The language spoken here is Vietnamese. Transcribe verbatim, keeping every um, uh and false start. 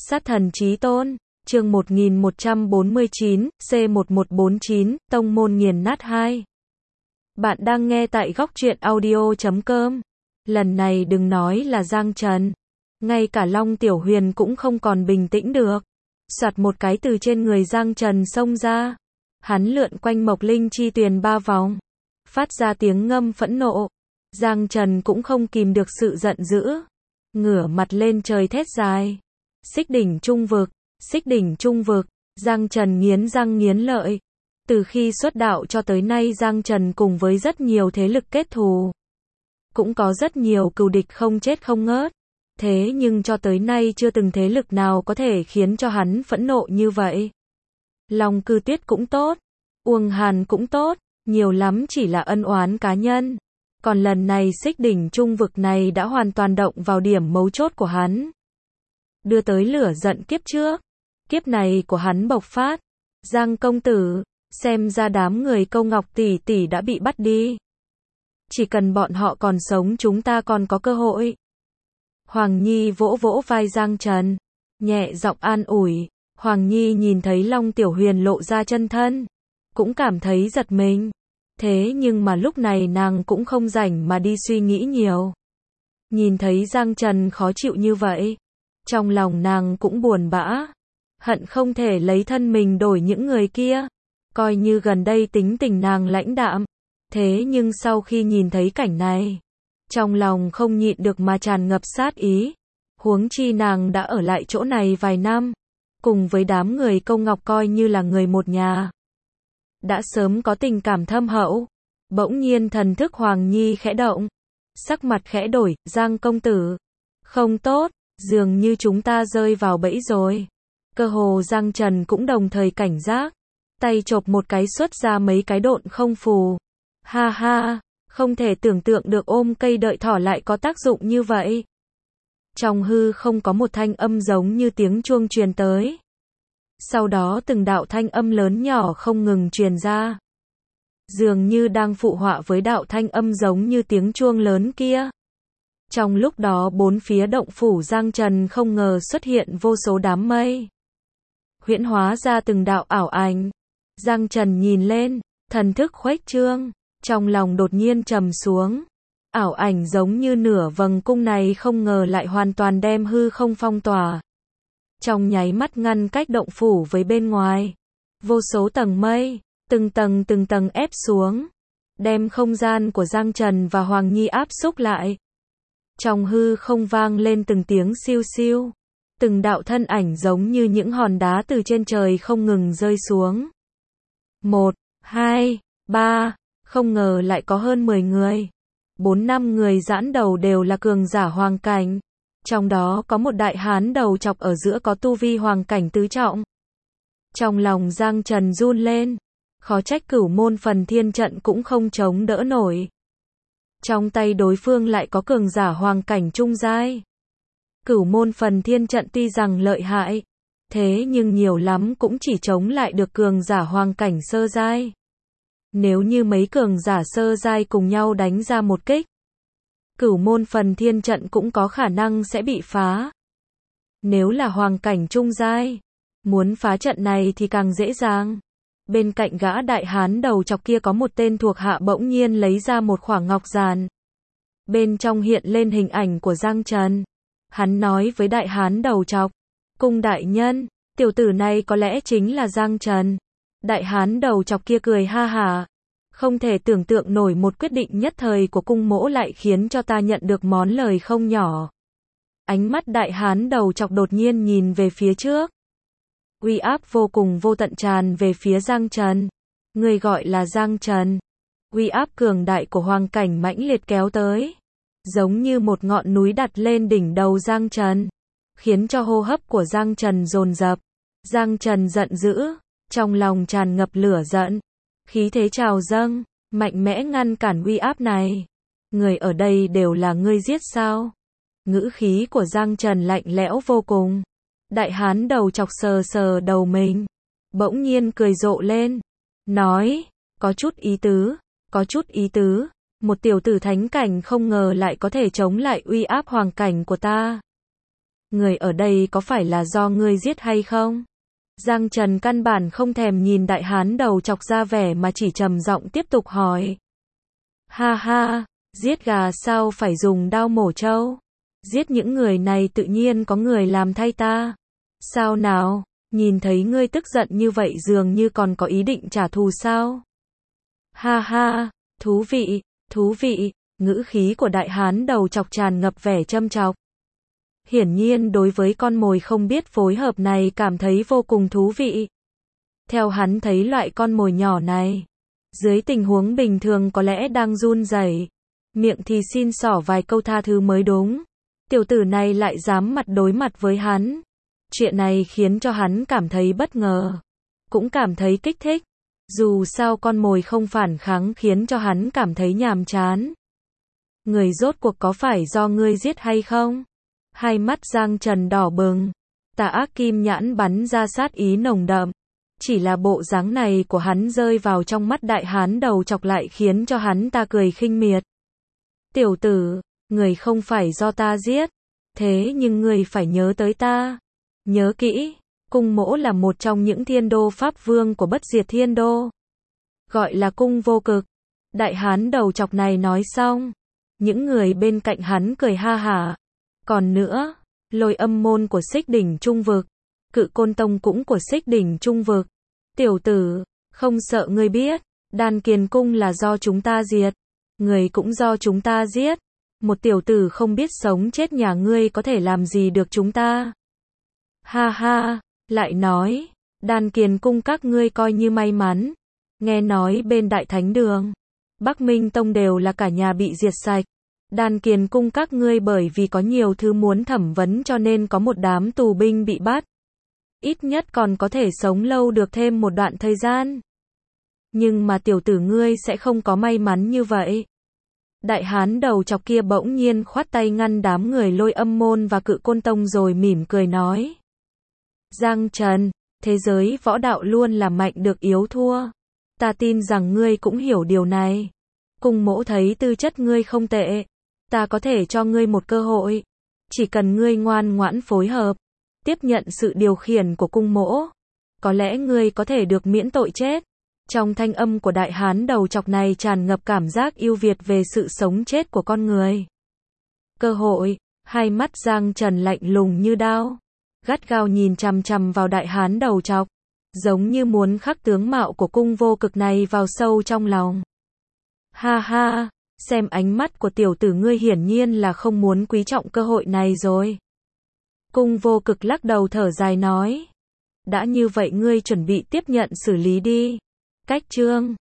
Sát thần chí tôn, chương một nghìn một trăm bốn mươi chín, C một một bốn chín, tông môn nghiền nát hai. Bạn đang nghe tại góc truyện audio chấm com. Lần này đừng nói là Giang Trần. Ngay cả Long Tiểu Huyền cũng không còn bình tĩnh được. Soạt một cái từ trên người Giang Trần xông ra. Hắn lượn quanh Mộc Linh chi tuyền ba vòng. Phát ra tiếng ngâm phẫn nộ. Giang Trần cũng không kìm được sự giận dữ. Ngửa mặt lên trời thét dài. Xích đỉnh trung vực, xích đỉnh trung vực, Giang Trần nghiến răng nghiến lợi. Từ khi xuất đạo cho tới nay Giang Trần cùng với rất nhiều thế lực kết thù. Cũng có rất nhiều cừu địch không chết không ngớt. Thế nhưng cho tới nay chưa từng thế lực nào có thể khiến cho hắn phẫn nộ như vậy. Long Cư Tuyết cũng tốt, Uông Hàn cũng tốt, nhiều lắm chỉ là ân oán cá nhân. Còn lần này xích đỉnh trung vực này đã hoàn toàn động vào điểm mấu chốt của hắn. Đưa tới lửa giận kiếp trước. Kiếp này của hắn bộc phát. Giang công tử, xem ra đám người Câu Ngọc tỷ tỷ đã bị bắt đi. Chỉ cần bọn họ còn sống chúng ta còn có cơ hội. Hoàng Nhi vỗ vỗ vai Giang Trần, nhẹ giọng an ủi. Hoàng Nhi nhìn thấy Long Tiểu Huyền lộ ra chân thân, cũng cảm thấy giật mình. Thế nhưng mà lúc này nàng cũng không rảnh mà đi suy nghĩ nhiều. Nhìn thấy Giang Trần khó chịu như vậy, trong lòng nàng cũng buồn bã, hận không thể lấy thân mình đổi những người kia. Coi như gần đây tính tình nàng lãnh đạm, thế nhưng sau khi nhìn thấy cảnh này, trong lòng không nhịn được mà tràn ngập sát ý. Huống chi nàng đã ở lại chỗ này vài năm, cùng với đám người Câu Ngọc coi như là người một nhà. Đã sớm có tình cảm thâm hậu. Bỗng nhiên thần thức Hoàng Nhi khẽ động, sắc mặt khẽ đổi. Giang công tử, không tốt, dường như chúng ta rơi vào bẫy rồi. Cơ hồ Giang Trần cũng đồng thời cảnh giác, tay chộp một cái xuất ra mấy cái độn không phù. Ha ha, không thể tưởng tượng được ôm cây đợi thỏ lại có tác dụng như vậy. Trong hư không có một thanh âm giống như tiếng chuông truyền tới. Sau đó từng đạo thanh âm lớn nhỏ không ngừng truyền ra. Dường như đang phụ họa với đạo thanh âm giống như tiếng chuông lớn kia. Trong lúc đó bốn phía động phủ Giang Trần không ngờ xuất hiện vô số đám mây. Huyễn hóa ra từng đạo ảo ảnh. Giang Trần nhìn lên, thần thức khuếch trương, trong lòng đột nhiên trầm xuống. Ảo ảnh giống như nửa vầng cung này không ngờ lại hoàn toàn đem hư không phong tỏa. Trong nháy mắt ngăn cách động phủ với bên ngoài. Vô số tầng mây, từng tầng từng tầng ép xuống, đem không gian của Giang Trần và Hoàng Nhi áp xúc lại. Trong hư không vang lên từng tiếng siêu siêu. Từng đạo thân ảnh giống như những hòn đá từ trên trời không ngừng rơi xuống. Một, hai, ba, không ngờ lại có hơn mười người. Bốn năm người giãn đầu đều là cường giả hoàng cảnh. Trong đó có một đại hán đầu chọc ở giữa có tu vi hoàng cảnh tứ trọng. Trong lòng Giang Trần run lên. Khó trách Cửu Môn Phần Thiên Trận cũng không chống đỡ nổi. Trong tay đối phương lại có cường giả hoàng cảnh trung giai. Cửu Môn Phần Thiên Trận tuy rằng lợi hại, thế nhưng nhiều lắm cũng chỉ chống lại được cường giả hoàng cảnh sơ giai. Nếu như mấy cường giả sơ giai cùng nhau đánh ra một kích, Cửu Môn Phần Thiên Trận cũng có khả năng sẽ bị phá. Nếu là hoàng cảnh trung giai, muốn phá trận này thì càng dễ dàng. Bên cạnh gã đại hán đầu chọc kia có một tên thuộc hạ bỗng nhiên lấy ra một khoả ngọc giàn. Bên trong hiện lên hình ảnh của Giang Trần. Hắn nói với đại hán đầu chọc, cung đại nhân, tiểu tử này có lẽ chính là Giang Trần. Đại hán đầu chọc kia cười ha hả. Không thể tưởng tượng nổi một quyết định nhất thời của cung mỗ lại khiến cho ta nhận được món lời không nhỏ. Ánh mắt đại hán đầu chọc đột nhiên nhìn về phía trước. Uy áp vô cùng vô tận tràn về phía Giang Trần. Người gọi là Giang Trần. Uy áp cường đại của hoàng cảnh mãnh liệt kéo tới. Giống như một ngọn núi đặt lên đỉnh đầu Giang Trần. Khiến cho hô hấp của Giang Trần dồn dập. Giang Trần giận dữ. Trong lòng tràn ngập lửa giận. Khí thế trào dâng. Mạnh mẽ ngăn cản uy áp này. Người ở đây đều là ngươi giết sao? Ngữ khí của Giang Trần lạnh lẽo vô cùng. Đại hán đầu chọc sờ sờ đầu mình. Bỗng nhiên cười rộ lên. Nói, có chút ý tứ, có chút ý tứ. Một tiểu tử thánh cảnh không ngờ lại có thể chống lại uy áp hoàng cảnh của ta. người ở đây có phải là do ngươi giết hay không? Giang Trần căn bản không thèm nhìn đại hán đầu chọc ra vẻ mà chỉ trầm giọng tiếp tục hỏi. Ha ha, giết gà sao phải dùng đao mổ trâu? Giết những người này tự nhiên có người làm thay ta. Sao nào, nhìn thấy ngươi tức giận như vậy dường như còn có ý định trả thù sao? Ha ha, thú vị, thú vị, ngữ khí của đại hán đầu chọc tràn ngập vẻ châm chọc. Hiển nhiên đối với con mồi không biết phối hợp này cảm thấy vô cùng thú vị. Theo hắn thấy loại con mồi nhỏ này, dưới tình huống bình thường có lẽ đang run rẩy, miệng thì xin xỏ vài câu tha thứ mới đúng. Tiểu tử này lại dám mặt đối mặt với hắn. Chuyện này khiến cho hắn cảm thấy bất ngờ, cũng cảm thấy kích thích. Dù sao con mồi không phản kháng khiến cho hắn cảm thấy nhàm chán. Người rốt cuộc có phải do ngươi giết hay không? Hai mắt Giang Trần đỏ bừng, tà ác kim nhãn bắn ra sát ý nồng đậm. Chỉ là bộ dáng này của hắn rơi vào trong mắt đại hán đầu chọc lại khiến cho hắn ta cười khinh miệt. Tiểu tử, người không phải do ta giết, thế nhưng người phải nhớ tới ta. Nhớ kỹ, cung mỗ là một trong những thiên đô pháp vương của bất diệt thiên đô. Gọi là cung vô cực. Đại hán đầu chọc này nói xong, những người bên cạnh hắn cười ha hả. Còn nữa, Lôi Âm môn của Xích Đỉnh Trung vực, Cự Côn tông cũng của Xích Đỉnh Trung vực. Tiểu tử, không sợ ngươi biết, Đan Kiền cung là do chúng ta diệt, người cũng do chúng ta giết. Một tiểu tử không biết sống chết nhà ngươi có thể làm gì được chúng ta? Ha ha, lại nói, Đan Kiền cung các ngươi coi như may mắn. Nghe nói bên Đại Thánh Đường, Bắc Minh tông đều là cả nhà bị diệt sạch. Đan Kiền cung các ngươi bởi vì có nhiều thứ muốn thẩm vấn cho nên có một đám tù binh bị bắt. Ít nhất còn có thể sống lâu được thêm một đoạn thời gian. Nhưng mà tiểu tử ngươi sẽ không có may mắn như vậy. Đại hán đầu chọc kia bỗng nhiên khoát tay ngăn đám người Lôi Âm môn và Cự Côn tông rồi mỉm cười nói. Giang Trần, thế giới võ đạo luôn là mạnh được yếu thua. Ta tin rằng ngươi cũng hiểu điều này. Cung mỗ thấy tư chất ngươi không tệ. Ta có thể cho ngươi một cơ hội. Chỉ cần ngươi ngoan ngoãn phối hợp, tiếp nhận sự điều khiển của cung mỗ, có lẽ ngươi có thể được miễn tội chết. Trong thanh âm của đại hán đầu chọc này tràn ngập cảm giác ưu việt về sự sống chết của con người. Cơ hội, hai mắt Giang Trần lạnh lùng như đao, gắt gao nhìn chằm chằm vào đại hán đầu chọc, giống như muốn khắc tướng mạo của cung vô cực này vào sâu trong lòng. Ha ha, xem ánh mắt của tiểu tử ngươi hiển nhiên là không muốn quý trọng cơ hội này rồi. Cung vô cực lắc đầu thở dài nói. Đã như vậy ngươi chuẩn bị tiếp nhận xử lý đi. Cách chương